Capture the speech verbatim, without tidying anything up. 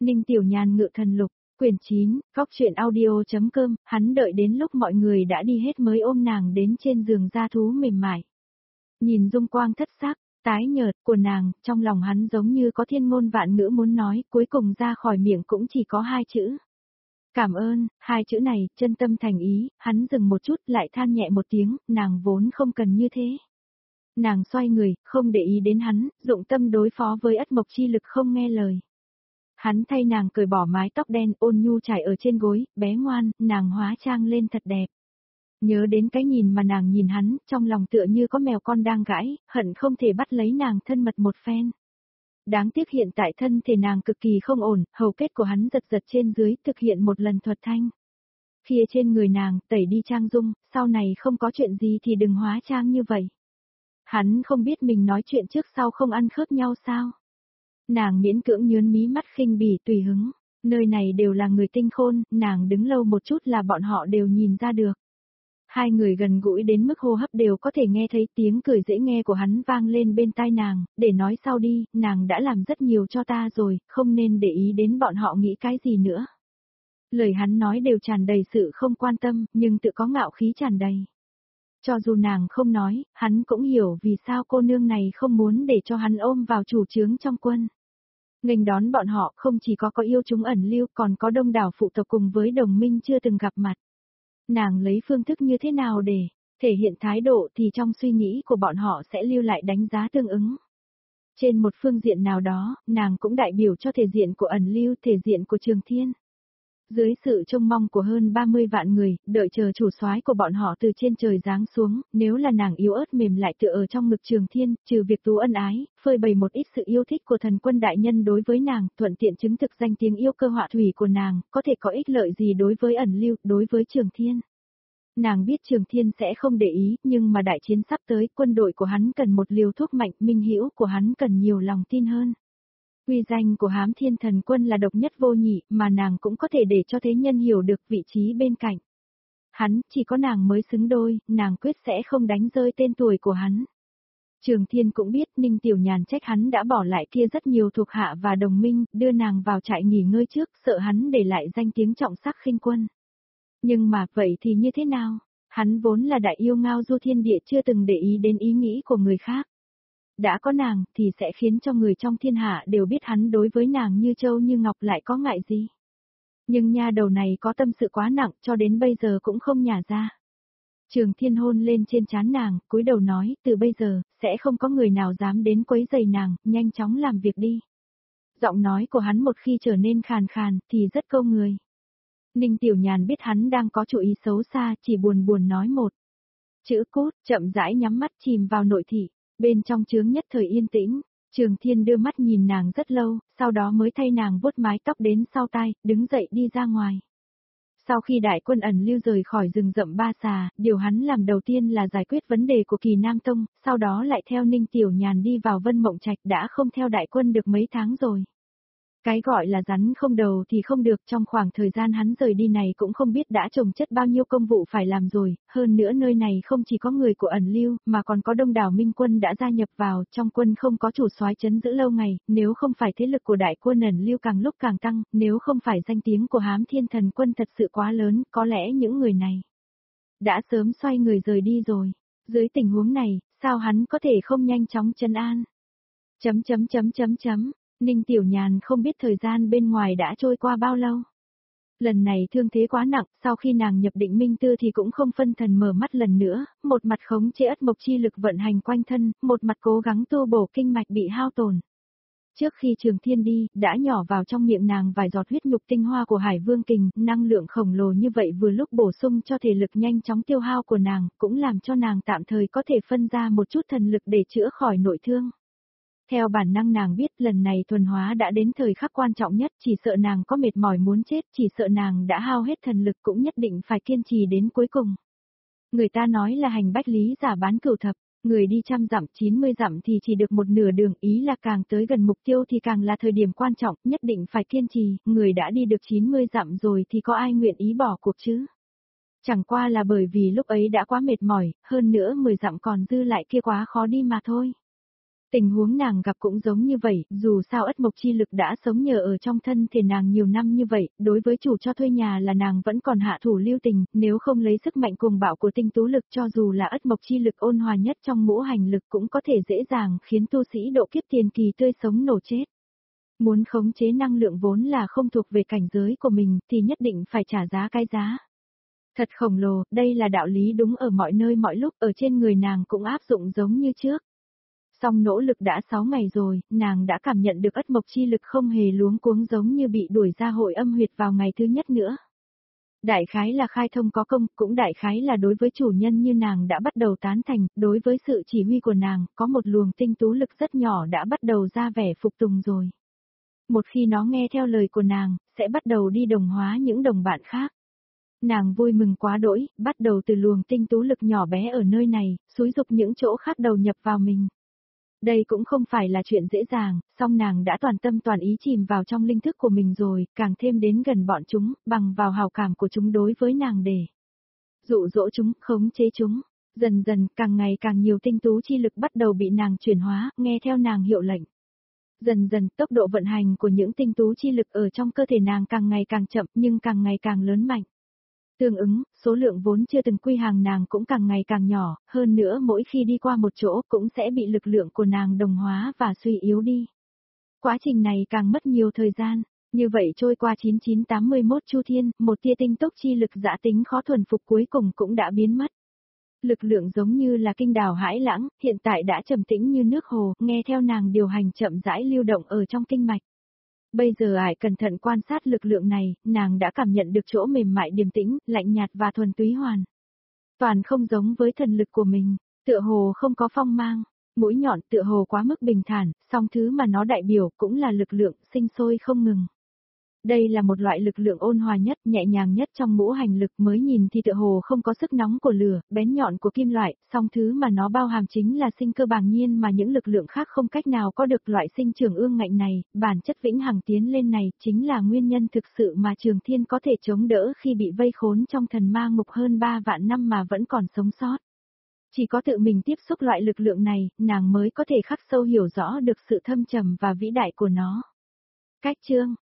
Ninh Tiểu Nhàn ngự thần lục, quyển chín, góc truyện audio.com, hắn đợi đến lúc mọi người đã đi hết mới ôm nàng đến trên giường da thú mềm mại. Nhìn dung quang thất sắc, tái nhợt của nàng, trong lòng hắn giống như có thiên ngôn vạn ngữ muốn nói, cuối cùng ra khỏi miệng cũng chỉ có hai chữ. Cảm ơn, hai chữ này, chân tâm thành ý, hắn dừng một chút lại than nhẹ một tiếng, nàng vốn không cần như thế. Nàng xoay người, không để ý đến hắn, dụng tâm đối phó với ất mộc chi lực không nghe lời. Hắn thay nàng cởi bỏ mái tóc đen ôn nhu trải ở trên gối, bé ngoan, nàng hóa trang lên thật đẹp. Nhớ đến cái nhìn mà nàng nhìn hắn, trong lòng tựa như có mèo con đang gãi, hận không thể bắt lấy nàng thân mật một phen. Đáng tiếc hiện tại thân thể nàng cực kỳ không ổn, hầu kết của hắn giật giật trên dưới, thực hiện một lần thuật thanh. Phía trên người nàng, tẩy đi trang dung, sau này không có chuyện gì thì đừng hóa trang như vậy. Hắn không biết mình nói chuyện trước sau không ăn khớp nhau sao. Nàng miễn cưỡng nhướn mí mắt khinh bỉ tùy hứng, nơi này đều là người tinh khôn, nàng đứng lâu một chút là bọn họ đều nhìn ra được. Hai người gần gũi đến mức hô hấp đều có thể nghe thấy tiếng cười dễ nghe của hắn vang lên bên tai nàng, để nói sau đi, nàng đã làm rất nhiều cho ta rồi, không nên để ý đến bọn họ nghĩ cái gì nữa. Lời hắn nói đều tràn đầy sự không quan tâm, nhưng tự có ngạo khí tràn đầy. Cho dù nàng không nói, hắn cũng hiểu vì sao cô nương này không muốn để cho hắn ôm vào chủ chướng trong quân. Nghênh đón bọn họ không chỉ có có yêu chúng ẩn lưu còn có đông đảo phụ tộc cùng với đồng minh chưa từng gặp mặt. Nàng lấy phương thức như thế nào để thể hiện thái độ thì trong suy nghĩ của bọn họ sẽ lưu lại đánh giá tương ứng. Trên một phương diện nào đó, nàng cũng đại biểu cho thể diện của ẩn lưu, thể diện của Trường Thiên. Dưới sự trông mong của hơn ba mươi vạn người, đợi chờ chủ soái của bọn họ từ trên trời giáng xuống, nếu là nàng yếu ớt mềm lại tựa ở trong ngực Trường Thiên, trừ việc tú ân ái, phơi bày một ít sự yêu thích của thần quân đại nhân đối với nàng, thuận tiện chứng thực danh tiếng yêu cơ họa thủy của nàng, có thể có ích lợi gì đối với ẩn lưu, đối với Trường Thiên. Nàng biết Trường Thiên sẽ không để ý, nhưng mà đại chiến sắp tới, quân đội của hắn cần một liều thuốc mạnh, minh hữu của hắn cần nhiều lòng tin hơn. Uy danh của Hám Thiên Thần Quân là độc nhất vô nhị, mà nàng cũng có thể để cho thế nhân hiểu được vị trí bên cạnh. Hắn, chỉ có nàng mới xứng đôi, nàng quyết sẽ không đánh rơi tên tuổi của hắn. Trường Thiên cũng biết Ninh Tiểu Nhàn trách hắn đã bỏ lại kia rất nhiều thuộc hạ và đồng minh, đưa nàng vào trại nghỉ ngơi trước, sợ hắn để lại danh tiếng trọng sắc khinh quân. Nhưng mà, vậy thì như thế nào? Hắn vốn là đại yêu ngao du thiên địa chưa từng để ý đến ý nghĩ của người khác. Đã có nàng, thì sẽ khiến cho người trong thiên hạ đều biết hắn đối với nàng như châu như ngọc lại có ngại gì. Nhưng nha đầu này có tâm sự quá nặng cho đến bây giờ cũng không nhả ra. Trường Thiên hôn lên trên trán nàng, cúi đầu nói, từ bây giờ, sẽ không có người nào dám đến quấy rầy nàng, nhanh chóng làm việc đi. Giọng nói của hắn một khi trở nên khàn khàn, thì rất câu người. Ninh Tiểu Nhàn biết hắn đang có chủ ý xấu xa, chỉ buồn buồn nói một chữ cút, chậm rãi nhắm mắt chìm vào nội thị. Bên trong chướng nhất thời yên tĩnh, Trường Thiên đưa mắt nhìn nàng rất lâu, sau đó mới thay nàng vuốt mái tóc đến sau tai, đứng dậy đi ra ngoài. Sau khi đại quân ẩn lưu rời khỏi rừng rậm Ba Xà, điều hắn làm đầu tiên là giải quyết vấn đề của Kỳ Nam Tông, sau đó lại theo Ninh Tiểu Nhàn đi vào Vân Mộng Trạch đã không theo đại quân được mấy tháng rồi. Cái gọi là rắn không đầu thì không được, trong khoảng thời gian hắn rời đi này cũng không biết đã chồng chất bao nhiêu công vụ phải làm rồi, hơn nữa nơi này không chỉ có người của ẩn lưu, mà còn có đông đảo minh quân đã gia nhập vào, trong quân không có chủ soái trấn giữ lâu ngày, nếu không phải thế lực của đại quân ẩn lưu càng lúc càng tăng, nếu không phải danh tiếng của Hám Thiên Thần Quân thật sự quá lớn, có lẽ những người này đã sớm xoay người rời đi rồi. Dưới tình huống này, sao hắn có thể không nhanh chóng trấn an? Chấm chấm chấm chấm chấm. Ninh Tiểu Nhàn không biết thời gian bên ngoài đã trôi qua bao lâu. Lần này thương thế quá nặng, sau khi nàng nhập định minh tư thì cũng không phân thần mở mắt lần nữa, một mặt khống chế ất mộc chi lực vận hành quanh thân, một mặt cố gắng tu bổ kinh mạch bị hao tổn. Trước khi Trường Thiên đi, đã nhỏ vào trong miệng nàng vài giọt huyết nhục tinh hoa của Hải Vương Kình, năng lượng khổng lồ như vậy vừa lúc bổ sung cho thể lực nhanh chóng tiêu hao của nàng, cũng làm cho nàng tạm thời có thể phân ra một chút thần lực để chữa khỏi nội thương. Theo bản năng nàng biết lần này thuần hóa đã đến thời khắc quan trọng nhất, chỉ sợ nàng có mệt mỏi muốn chết, chỉ sợ nàng đã hao hết thần lực cũng nhất định phải kiên trì đến cuối cùng. Người ta nói là hành bách lý giả bán cửu thập, người đi trăm dặm chín mươi dặm thì chỉ được một nửa đường, ý là càng tới gần mục tiêu thì càng là thời điểm quan trọng, nhất định phải kiên trì, người đã đi được chín mươi dặm rồi thì có ai nguyện ý bỏ cuộc chứ? Chẳng qua là bởi vì lúc ấy đã quá mệt mỏi, hơn nữa mười dặm còn dư lại kia quá khó đi mà thôi. Tình huống nàng gặp cũng giống như vậy, dù sao ất mộc chi lực đã sống nhờ ở trong thân thể nàng nhiều năm như vậy, đối với chủ cho thuê nhà là nàng vẫn còn hạ thủ lưu tình, nếu không lấy sức mạnh cuồng bạo của tinh tú lực cho dù là ất mộc chi lực ôn hòa nhất trong ngũ hành lực cũng có thể dễ dàng khiến tu sĩ độ kiếp tiền kỳ tươi sống nổ chết. Muốn khống chế năng lượng vốn là không thuộc về cảnh giới của mình thì nhất định phải trả giá cái giá. Thật khổng lồ, đây là đạo lý đúng ở mọi nơi mọi lúc, ở trên người nàng cũng áp dụng giống như trước. Song nỗ lực đã sáu ngày rồi, nàng đã cảm nhận được ất mộc chi lực không hề luống cuống giống như bị đuổi ra hội âm huyệt vào ngày thứ nhất nữa. Đại khái là khai thông có công, cũng đại khái là đối với chủ nhân như nàng đã bắt đầu tán thành, đối với sự chỉ huy của nàng, có một luồng tinh tú lực rất nhỏ đã bắt đầu ra vẻ phục tùng rồi. Một khi nó nghe theo lời của nàng, sẽ bắt đầu đi đồng hóa những đồng bạn khác. Nàng vui mừng quá đỗi, bắt đầu từ luồng tinh tú lực nhỏ bé ở nơi này, xúi dục những chỗ khác đầu nhập vào mình. Đây cũng không phải là chuyện dễ dàng, song nàng đã toàn tâm toàn ý chìm vào trong linh thức của mình rồi, càng thêm đến gần bọn chúng, bằng vào hào cảm của chúng đối với nàng để dụ dỗ chúng, khống chế chúng. Dần dần, càng ngày càng nhiều tinh tú chi lực bắt đầu bị nàng chuyển hóa, nghe theo nàng hiệu lệnh. Dần dần, tốc độ vận hành của những tinh tú chi lực ở trong cơ thể nàng càng ngày càng chậm nhưng càng ngày càng lớn mạnh. Tương ứng, số lượng vốn chưa từng quy hàng nàng cũng càng ngày càng nhỏ, hơn nữa mỗi khi đi qua một chỗ cũng sẽ bị lực lượng của nàng đồng hóa và suy yếu đi. Quá trình này càng mất nhiều thời gian, như vậy trôi qua chín chín tám mươi mốt chu thiên, một tia tinh tốc chi lực dã tính khó thuần phục cuối cùng cũng đã biến mất. Lực lượng giống như là kinh đảo hải lãng, hiện tại đã trầm tĩnh như nước hồ, nghe theo nàng điều hành chậm rãi lưu động ở trong kinh mạch. Bây giờ ải cẩn thận quan sát lực lượng này, nàng đã cảm nhận được chỗ mềm mại điềm tĩnh, lạnh nhạt và thuần túy hoàn. Toàn không giống với thần lực của mình, tựa hồ không có phong mang, mũi nhọn tựa hồ quá mức bình thản, song thứ mà nó đại biểu cũng là lực lượng sinh sôi không ngừng. Đây là một loại lực lượng ôn hòa nhất, nhẹ nhàng nhất trong ngũ hành lực, mới nhìn thì tựa hồ không có sức nóng của lửa, bén nhọn của kim loại, song thứ mà nó bao hàm chính là sinh cơ bàng nhiên mà những lực lượng khác không cách nào có được. Loại sinh trưởng ương ngạnh này, bản chất vĩnh hằng tiến lên này, chính là nguyên nhân thực sự mà Trường Thiên có thể chống đỡ khi bị vây khốn trong thần ma ngục hơn ba vạn năm mà vẫn còn sống sót. Chỉ có tự mình tiếp xúc loại lực lượng này, nàng mới có thể khắc sâu hiểu rõ được sự thâm trầm và vĩ đại của nó. Cách chương